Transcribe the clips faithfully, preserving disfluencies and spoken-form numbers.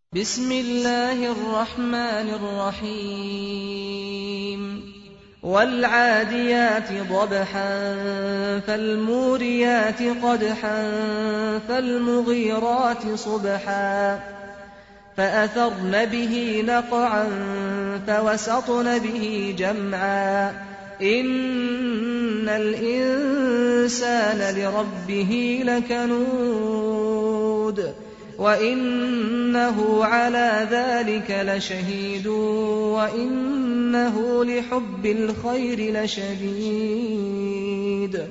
بسم الله الرحمن الرحيم والعاديات ضبحا فالموريات قدحا فالمغيرات صبحا فأثرن به نقعا فوسطن به جمعا إن الإنسان لربه لكنود وإنه على ذلك لشهيد وإنه لحب الخير لشديد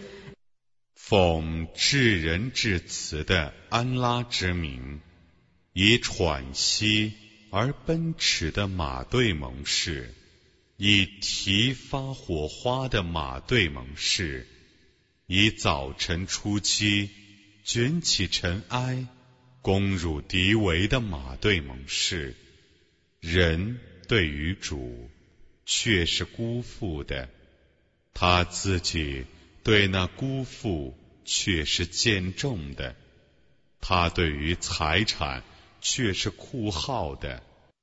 奉至仁至慈的安拉之名，以喘息而奔驰的马队盟誓，以提发火花的马队盟誓，以早晨初期卷起尘埃攻入敌围的马队盟誓，人对于主却是辜负的，他自己对那辜负却是见重的，他对于财产却是酷好的。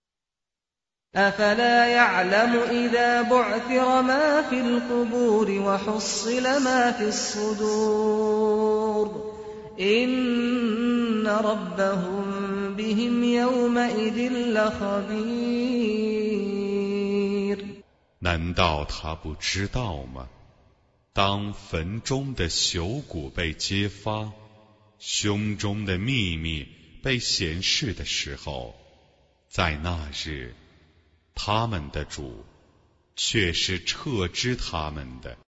أفلا يعلم إذا بعثر ما في القبور وحصل ما في الصدور إن ربهم بهم يومئذ لخبير 难道他不知道吗？当坟中的朽骨被揭发，胸中的秘密被显示的时候，在那日，他们的主却是撤知他们的。